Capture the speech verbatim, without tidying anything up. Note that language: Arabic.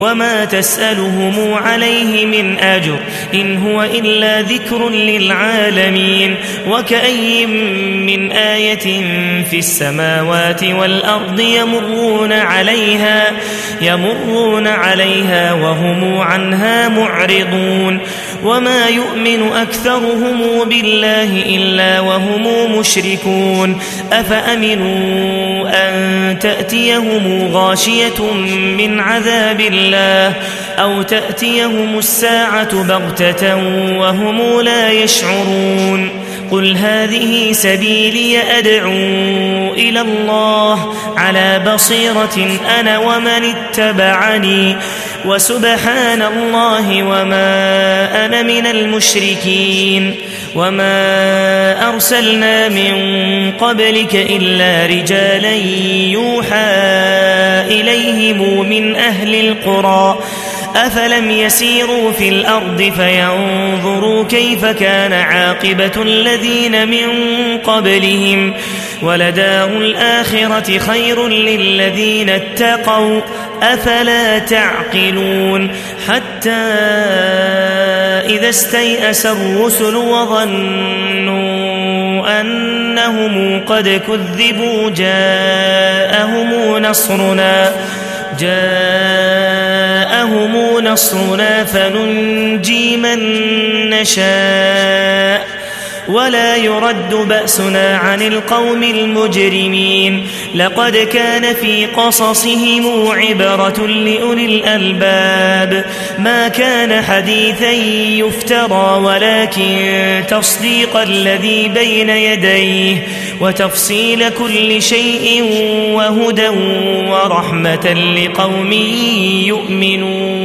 وما تسألهم عليه من أجر إن هو إلا ذكر للعالمين. وكأي من آية في السماوات والأرض يمرون عليها يمرون عليها وهم عنها معرضون وما يؤمن أكثرهم بالله إلا وهم مشركون. أفأمنوا أن تأتيهم غاشية من عذاب الله أو تأتيهم الساعة بغتة وهم لا يشعرون. قل هذه سبيلي أدعو إلى الله على بصيرة أنا ومن اتبعني وسبحان الله وما أنا من المشركين. وما أرسلنا من قبلك إلا رجالا يوحى إليهم من أهل القرى أفلم يسيروا في الأرض فينظروا كيف كان عاقبة الذين من قبلهم ولدار الآخرة خير للذين اتقوا أفلا تعقلون. حتى إذا استيأس الرسل وظنوا أنهم قد كذبوا جاءهم نصرنا جاءهم نصرنا فننجي من نشاء ولا يرد بأسنا عن القوم المجرمين. لقد كان في قصصهم عبرة لأولي الألباب ما كان حديثا يفترى ولكن تصديق الذي بين يديه وتفصيل كل شيء وهدى ورحمة لقوم يؤمنون.